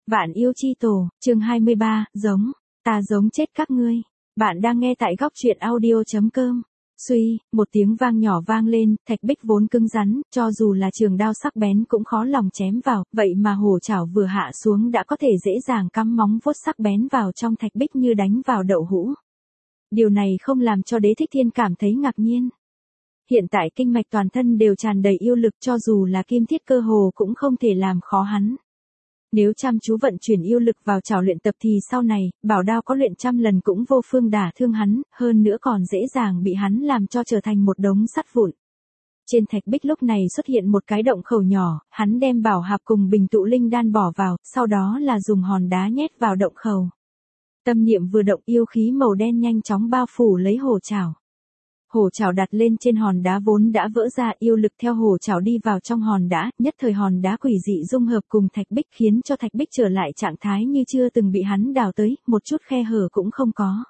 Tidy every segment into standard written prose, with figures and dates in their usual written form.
Vạn yêu chi tổ, chương 23, giống, ta giống chết các ngươi. Bạn đang nghe tại góc truyện audio.com. Suy, một tiếng vang nhỏ vang lên, thạch bích vốn cứng rắn, cho dù là trường đao sắc bén cũng khó lòng chém vào, vậy mà hổ chảo vừa hạ xuống đã có thể dễ dàng cắm móng vuốt sắc bén vào trong thạch bích như đánh vào đậu hũ. Điều này không làm cho Đế Thích Thiên cảm thấy ngạc nhiên. Hiện tại kinh mạch toàn thân đều tràn đầy yêu lực, cho dù là kim thiết cơ hồ cũng không thể làm khó hắn. Nếu chăm chú vận chuyển yêu lực vào chảo luyện tập thì sau này, bảo đao có luyện trăm lần cũng vô phương đả thương hắn, hơn nữa còn dễ dàng bị hắn làm cho trở thành một đống sắt vụn. Trên thạch bích lúc này xuất hiện một cái động khẩu nhỏ, hắn đem bảo hạp cùng bình tụ linh đan bỏ vào, sau đó là dùng hòn đá nhét vào động khẩu. Tâm niệm vừa động, yêu khí màu đen nhanh chóng bao phủ lấy hổ chảo. Hổ chảo đặt lên trên hòn đá vốn đã vỡ ra, yêu lực theo hổ chảo đi vào trong hòn đá, nhất thời hòn đá quỷ dị dung hợp cùng thạch bích khiến cho thạch bích trở lại trạng thái như chưa từng bị hắn đào tới, một chút khe hở cũng không có.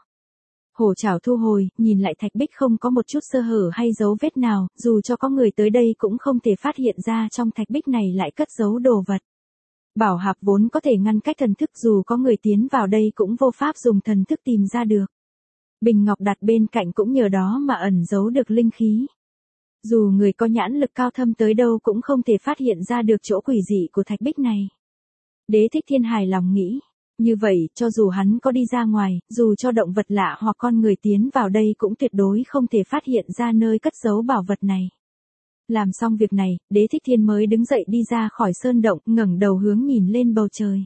Hổ chảo thu hồi, nhìn lại thạch bích không có một chút sơ hở hay dấu vết nào, dù cho có người tới đây cũng không thể phát hiện ra trong thạch bích này lại cất giấu đồ vật. Bảo hạp vốn có thể ngăn cách thần thức, dù có người tiến vào đây cũng vô pháp dùng thần thức tìm ra được. Bình ngọc đặt bên cạnh cũng nhờ đó mà ẩn giấu được linh khí. Dù người có nhãn lực cao thâm tới đâu cũng không thể phát hiện ra được chỗ quỷ dị của thạch bích này. Đế Thích Thiên hài lòng nghĩ, như vậy cho dù hắn có đi ra ngoài, dù cho động vật lạ hoặc con người tiến vào đây cũng tuyệt đối không thể phát hiện ra nơi cất giấu bảo vật này. Làm xong việc này, Đế Thích Thiên mới đứng dậy đi ra khỏi sơn động, ngẩng đầu hướng nhìn lên bầu trời.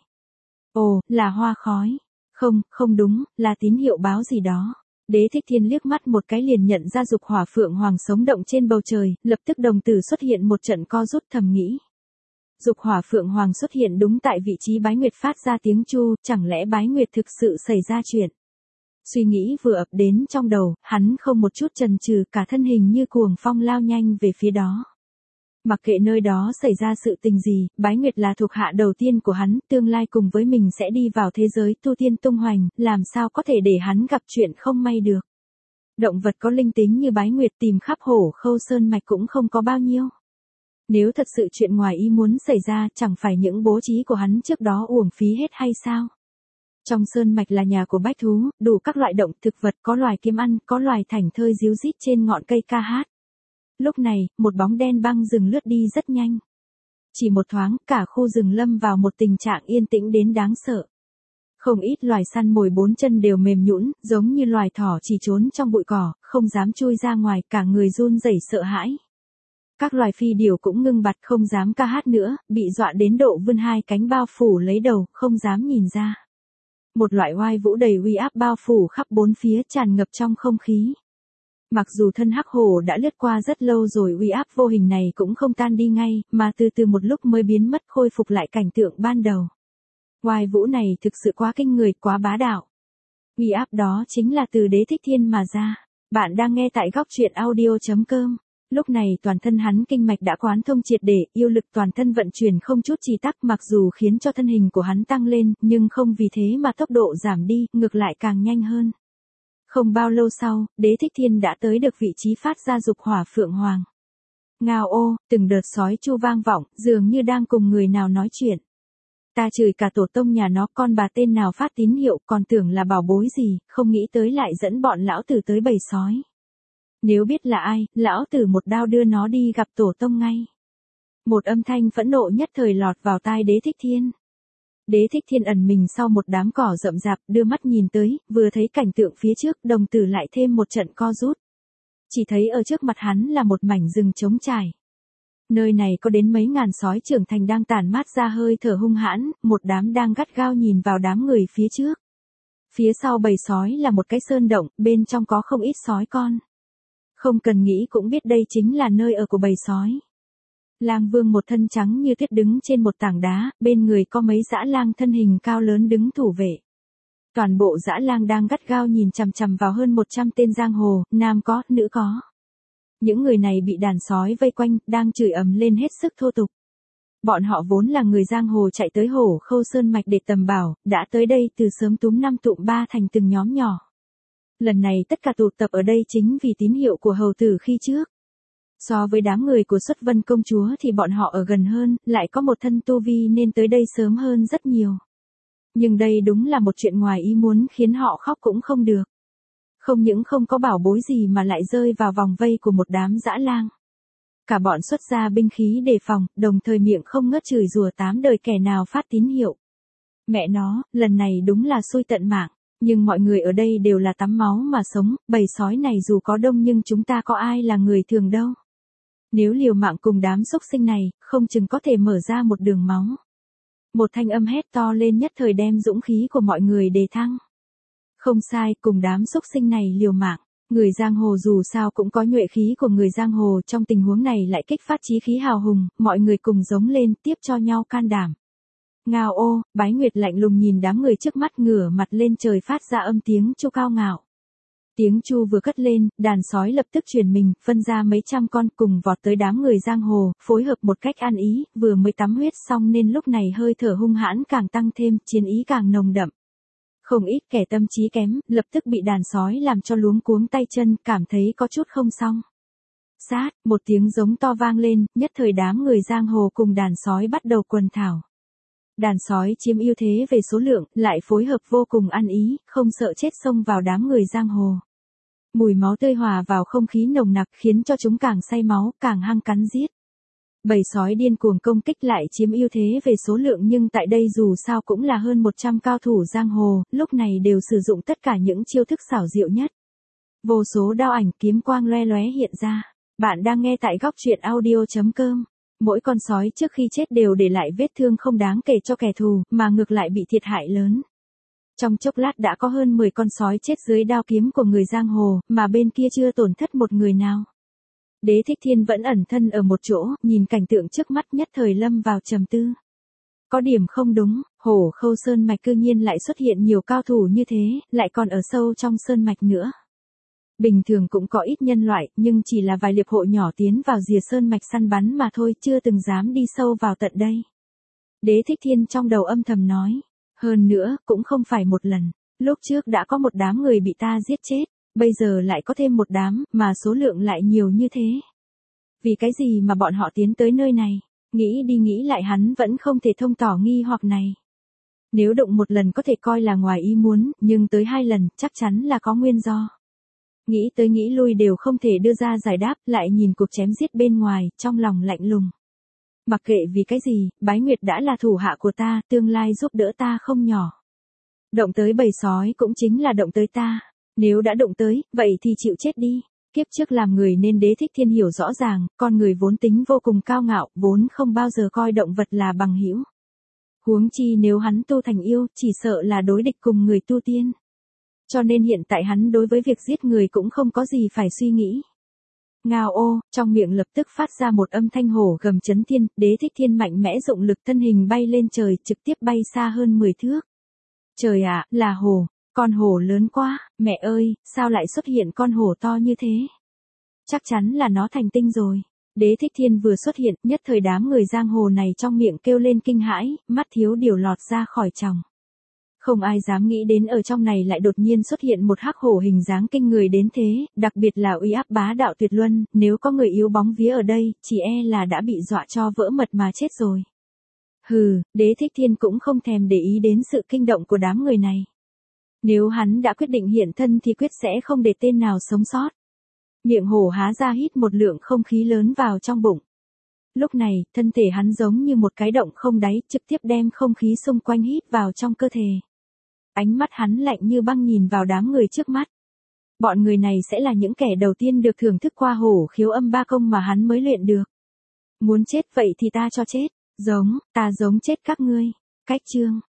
Ồ, là hoa khói. Không đúng, là tín hiệu báo gì đó. Đế Thích Thiên liếc mắt một cái liền nhận ra dục hỏa phượng hoàng sống động trên bầu trời, lập tức đồng tử xuất hiện một trận co rút, thầm nghĩ. Dục hỏa phượng hoàng xuất hiện đúng tại vị trí Bái Nguyệt phát ra tiếng chu, chẳng lẽ Bái Nguyệt thực sự xảy ra chuyện. Suy nghĩ vừa ập đến trong đầu, hắn không một chút chần chừ, cả thân hình như cuồng phong lao nhanh về phía đó. Mặc kệ nơi đó xảy ra sự tình gì, Bái Nguyệt là thuộc hạ đầu tiên của hắn, tương lai cùng với mình sẽ đi vào thế giới tu tiên tung hoành, làm sao có thể để hắn gặp chuyện không may được. Động vật có linh tính như Bái Nguyệt tìm khắp Hổ Khâu Sơn mạch cũng không có bao nhiêu. Nếu thật sự chuyện ngoài ý muốn xảy ra, chẳng phải những bố trí của hắn trước đó uổng phí hết hay sao? Trong sơn mạch là nhà của bách thú, đủ các loại động thực vật, có loài kiếm ăn, có loài thảnh thơi ríu rít trên ngọn cây ca hát. Lúc này, một bóng đen băng rừng lướt đi rất nhanh. Chỉ một thoáng, cả khu rừng lâm vào một tình trạng yên tĩnh đến đáng sợ. Không ít loài săn mồi bốn chân đều mềm nhũn, giống như loài thỏ chỉ trốn trong bụi cỏ, không dám chui ra ngoài, cả người run rẩy sợ hãi. Các loài phi điểu cũng ngưng bặt, không dám ca hát nữa, bị dọa đến độ vươn hai cánh bao phủ lấy đầu, không dám nhìn ra. Một loại oai vũ đầy uy áp bao phủ khắp bốn phía, tràn ngập trong không khí. Mặc dù thân hắc hổ đã lướt qua rất lâu rồi, uy áp vô hình này cũng không tan đi ngay, mà từ từ một lúc mới biến mất, khôi phục lại cảnh tượng ban đầu. Oai vũ này thực sự quá kinh người, quá bá đạo. Uy áp đó chính là từ Đế Thích Thiên mà ra. Bạn đang nghe tại góc truyện audio.com. Lúc này toàn thân hắn kinh mạch đã quán thông triệt để, yêu lực toàn thân vận chuyển không chút trì tắc, mặc dù khiến cho thân hình của hắn tăng lên, nhưng không vì thế mà tốc độ giảm đi, ngược lại càng nhanh hơn. Không bao lâu sau, Đế Thích Thiên đã tới được vị trí phát ra dục hỏa phượng hoàng. Ngao ô, từng đợt sói chu vang vọng, dường như đang cùng người nào nói chuyện. Ta chửi cả tổ tông nhà nó, con bà tên nào phát tín hiệu, còn tưởng là bảo bối gì, không nghĩ tới lại dẫn bọn lão tử tới bầy sói. Nếu biết là ai, lão tử một đao đưa nó đi gặp tổ tông ngay. Một âm thanh phẫn nộ nhất thời lọt vào tai Đế Thích Thiên. Đế Thích Thiên ẩn mình sau một đám cỏ rậm rạp, đưa mắt nhìn tới, vừa thấy cảnh tượng phía trước, đồng tử lại thêm một trận co rút. Chỉ thấy ở trước mặt hắn là một mảnh rừng trống trải. Nơi này có đến mấy ngàn sói trưởng thành đang tản mát ra hơi thở hung hãn, một đám đang gắt gao nhìn vào đám người phía trước. Phía sau bầy sói là một cái sơn động, bên trong có không ít sói con. Không cần nghĩ cũng biết đây chính là nơi ở của bầy sói. Lang Vương một thân trắng như tuyết đứng trên một tảng đá, bên người có mấy dã lang thân hình cao lớn đứng thủ vệ. Toàn bộ dã lang đang gắt gao nhìn chằm chằm vào hơn 100 tên giang hồ, nam có, nữ có. Những người này bị đàn sói vây quanh, đang chửi ầm lên hết sức thô tục. Bọn họ vốn là người giang hồ chạy tới Hổ Khâu Sơn mạch để tầm bảo, đã tới đây từ sớm túm năm tụm ba thành từng nhóm nhỏ. Lần này tất cả tụ tập ở đây chính vì tín hiệu của hầu tử khi trước. So với đám người của Xuất Vân công chúa thì bọn họ ở gần hơn, lại có một thân tu vi nên tới đây sớm hơn rất nhiều. Nhưng đây đúng là một chuyện ngoài ý muốn khiến họ khóc cũng không được. Không những không có bảo bối gì mà lại rơi vào vòng vây của một đám dã lang. Cả bọn xuất ra binh khí đề phòng, đồng thời miệng không ngớt chửi rủa tám đời kẻ nào phát tín hiệu. Mẹ nó, lần này đúng là xui tận mạng, nhưng mọi người ở đây đều là tắm máu mà sống, bầy sói này dù có đông nhưng chúng ta có ai là người thường đâu. Nếu liều mạng cùng đám xúc sinh này, không chừng có thể mở ra một đường máu. Một thanh âm hét to lên nhất thời đem dũng khí của mọi người đề thăng. Không sai, cùng đám xúc sinh này liều mạng. Người giang hồ dù sao cũng có nhuệ khí của người giang hồ, trong tình huống này lại kích phát chí khí hào hùng, mọi người cùng giống lên tiếp cho nhau can đảm. Ngao ô, Bái Nguyệt lạnh lùng nhìn đám người trước mắt ngửa mặt lên trời phát ra âm tiếng chu cao ngạo. Tiếng chu vừa cất lên, đàn sói lập tức chuyển mình, phân ra mấy trăm con cùng vọt tới đám người giang hồ, phối hợp một cách ăn ý, vừa mới tắm huyết xong nên lúc này hơi thở hung hãn càng tăng thêm, chiến ý càng nồng đậm. Không ít kẻ tâm trí kém, lập tức bị đàn sói làm cho luống cuống tay chân, cảm thấy có chút không xong. Sát, một tiếng giống to vang lên, nhất thời đám người giang hồ cùng đàn sói bắt đầu quần thảo. Đàn sói chiếm ưu thế về số lượng, lại phối hợp vô cùng ăn ý, không sợ chết xông vào đám người giang hồ. Mùi máu tươi hòa vào không khí nồng nặc khiến cho chúng càng say máu, càng hăng cắn giết. Bầy sói điên cuồng công kích lại chiếm ưu thế về số lượng nhưng tại đây dù sao cũng là hơn 100 cao thủ giang hồ, lúc này đều sử dụng tất cả những chiêu thức xảo diệu nhất. Vô số đao ảnh kiếm quang loe loé hiện ra. Bạn đang nghe tại góc truyện audio.com. Mỗi con sói trước khi chết đều để lại vết thương không đáng kể cho kẻ thù, mà ngược lại bị thiệt hại lớn. Trong chốc lát đã có hơn 10 con sói chết dưới đao kiếm của người giang hồ, mà bên kia chưa tổn thất một người nào. Đế Thích Thiên vẫn ẩn thân ở một chỗ, nhìn cảnh tượng trước mắt nhất thời lâm vào trầm tư. Có điểm không đúng, Hổ Khâu Sơn Mạch cư nhiên lại xuất hiện nhiều cao thủ như thế, lại còn ở sâu trong Sơn Mạch nữa. Bình thường cũng có ít nhân loại, nhưng chỉ là vài liệp hộ nhỏ tiến vào rìa Sơn Mạch săn bắn mà thôi, chưa từng dám đi sâu vào tận đây. Đế Thích Thiên trong đầu âm thầm nói. Hơn nữa, cũng không phải một lần, lúc trước đã có một đám người bị ta giết chết. Bây giờ lại có thêm một đám, mà số lượng lại nhiều như thế. Vì cái gì mà bọn họ tiến tới nơi này? Nghĩ đi nghĩ lại hắn vẫn không thể thông tỏ nghi hoặc này. Nếu đụng một lần có thể coi là ngoài ý muốn, nhưng tới 2 lần chắc chắn là có nguyên do. Nghĩ tới nghĩ lui đều không thể đưa ra giải đáp, lại nhìn cuộc chém giết bên ngoài, trong lòng lạnh lùng. Mặc kệ vì cái gì, Bái Nguyệt đã là thủ hạ của ta, tương lai giúp đỡ ta không nhỏ. Động tới bầy sói cũng chính là động tới ta. Nếu đã đụng tới, vậy thì chịu chết đi. Kiếp trước làm người nên Đế Thích Thiên hiểu rõ ràng, con người vốn tính vô cùng cao ngạo, vốn không bao giờ coi động vật là bằng hữu. Huống chi nếu hắn tu thành yêu, chỉ sợ là đối địch cùng người tu tiên. Cho nên hiện tại hắn đối với việc giết người cũng không có gì phải suy nghĩ. Ngao ô, trong miệng lập tức phát ra một âm thanh hổ gầm chấn thiên, Đế Thích Thiên mạnh mẽ dụng lực thân hình bay lên trời, trực tiếp bay xa hơn 10 thước. Trời ạ, là hổ. Con hổ lớn quá, mẹ ơi, sao lại xuất hiện con hổ to như thế? Chắc chắn là nó thành tinh rồi. Đế Thích Thiên vừa xuất hiện, nhất thời đám người giang hồ này trong miệng kêu lên kinh hãi, mắt thiếu điều lọt ra khỏi tròng. Không ai dám nghĩ đến ở trong này lại đột nhiên xuất hiện một hắc hổ hình dáng kinh người đến thế, đặc biệt là uy áp bá đạo tuyệt luân, nếu có người yếu bóng vía ở đây, chỉ e là đã bị dọa cho vỡ mật mà chết rồi. Hừ, Đế Thích Thiên cũng không thèm để ý đến sự kinh động của đám người này. Nếu hắn đã quyết định hiện thân thì quyết sẽ không để tên nào sống sót. Miệng hổ há ra hít một lượng không khí lớn vào trong bụng. Lúc này, thân thể hắn giống như một cái động không đáy, trực tiếp đem không khí xung quanh hít vào trong cơ thể. Ánh mắt hắn lạnh như băng nhìn vào đám người trước mắt. Bọn người này sẽ là những kẻ đầu tiên được thưởng thức qua hổ khiếu âm ba công mà hắn mới luyện được. Muốn chết vậy thì ta cho chết, ta giống chết các ngươi. Cách chương